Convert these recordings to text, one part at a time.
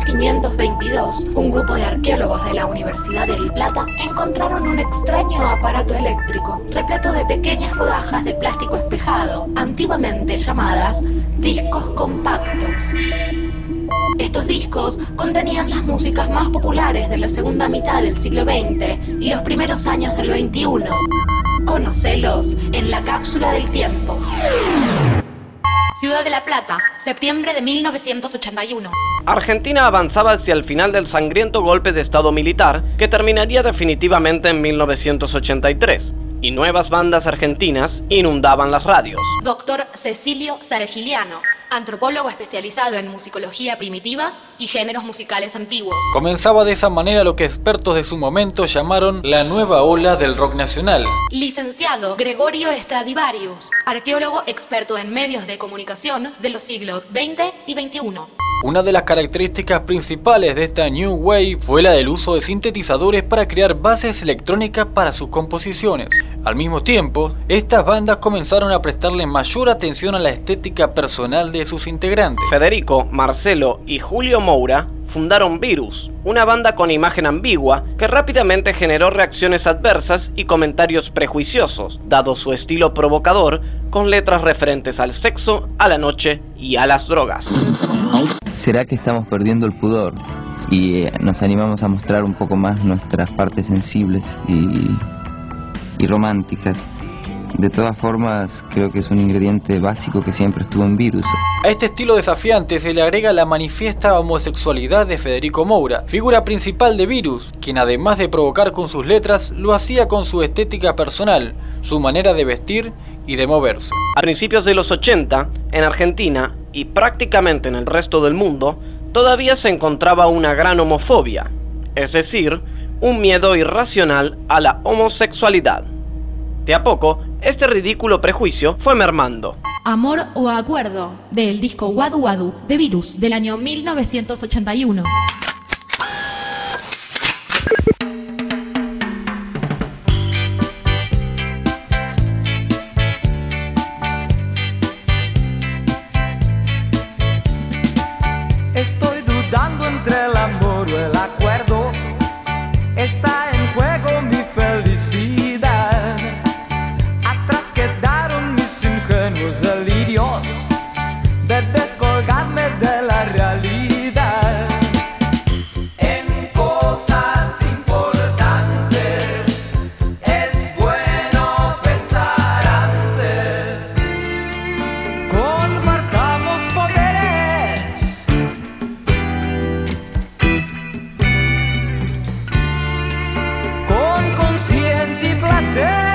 1522, un grupo de arqueólogos de la Universidad de La Plata encontraron un extraño aparato eléctrico repleto de pequeñas rodajas de plástico espejado, antiguamente llamadas discos compactos. Estos discos contenían las músicas más populares de la segunda mitad del siglo XX y los primeros años del XXI. Conocelos en la cápsula del tiempo. Ciudad de La Plata, septiembre de 1981. Argentina avanzaba hacia el final del sangriento golpe de estado militar que terminaría definitivamente en 1983, y nuevas bandas argentinas inundaban las radios. Doctor Cecilio Sargiliano, antropólogo especializado en musicología primitiva y géneros musicales antiguos. Comenzaba de esa manera lo que expertos de su momento llamaron la nueva ola del rock nacional. Licenciado Gregorio Stradivarius, arqueólogo experto en medios de comunicación de los siglos XX y XXI. Una de las características principales de esta New Wave fue la del uso de sintetizadores para crear bases electrónicas para sus composiciones. Al mismo tiempo, estas bandas comenzaron a prestarle mayor atención a la estética personal de sus integrantes. Federico, Marcelo y Julio Moura fundaron Virus, una banda con imagen ambigua que rápidamente generó reacciones adversas y comentarios prejuiciosos, dado su estilo provocador, con letras referentes al sexo, a la noche y a las drogas. ¿Será que estamos perdiendo el pudor y nos animamos a mostrar un poco más nuestras partes sensibles y románticas? De todas formas, creo que es un ingrediente básico que siempre estuvo en Virus. A este estilo desafiante se le agrega la manifiesta homosexualidad de Federico Moura, figura principal de Virus, quien además de provocar con sus letras, lo hacía con su estética personal, su manera de vestir y de moverse. A principios de los 80, en Argentina y prácticamente en el resto del mundo, todavía se encontraba una gran homofobia, es decir, un miedo irracional a la homosexualidad. De a poco, este ridículo prejuicio fue mermando. Amor o Acuerdo, del disco Wadu Wadu de Virus del año 1981. Estoy dudando entre el amor o el acuerdo. Está en juego mi felicidad. Atrás quedaron mis ingenuos delirios de descolgarme de la realidad. En cosas importantes es bueno pensar antes. Compartamos poderes. Con conciencia y placer.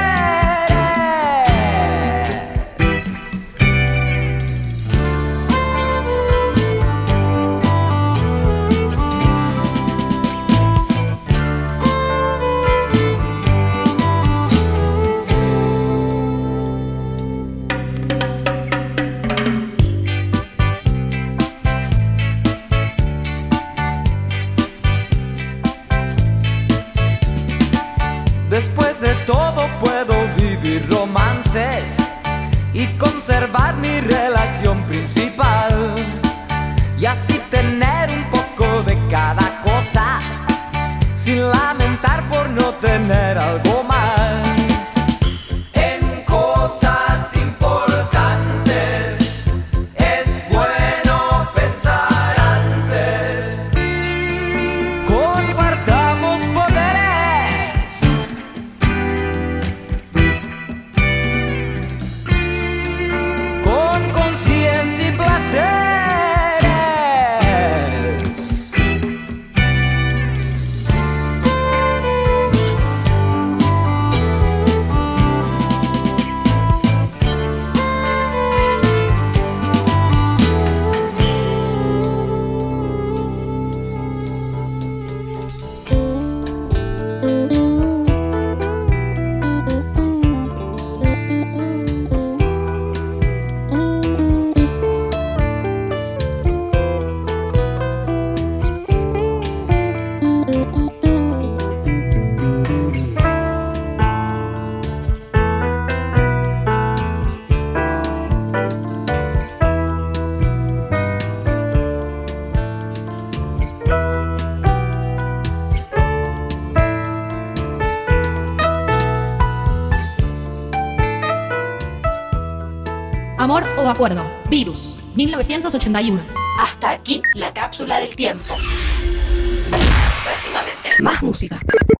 Después de todo puedo vivir romances y conservar mi relación principal, y así tener un poco de cada cosa sin lamentar por no tener algo más. En cosas importantes es bueno pensar antes. Compartamos poderes. Con conciencia y placeres. Amor o acuerdo. Virus. 1981. Hasta aquí la cápsula del tiempo. Próximamente, más música.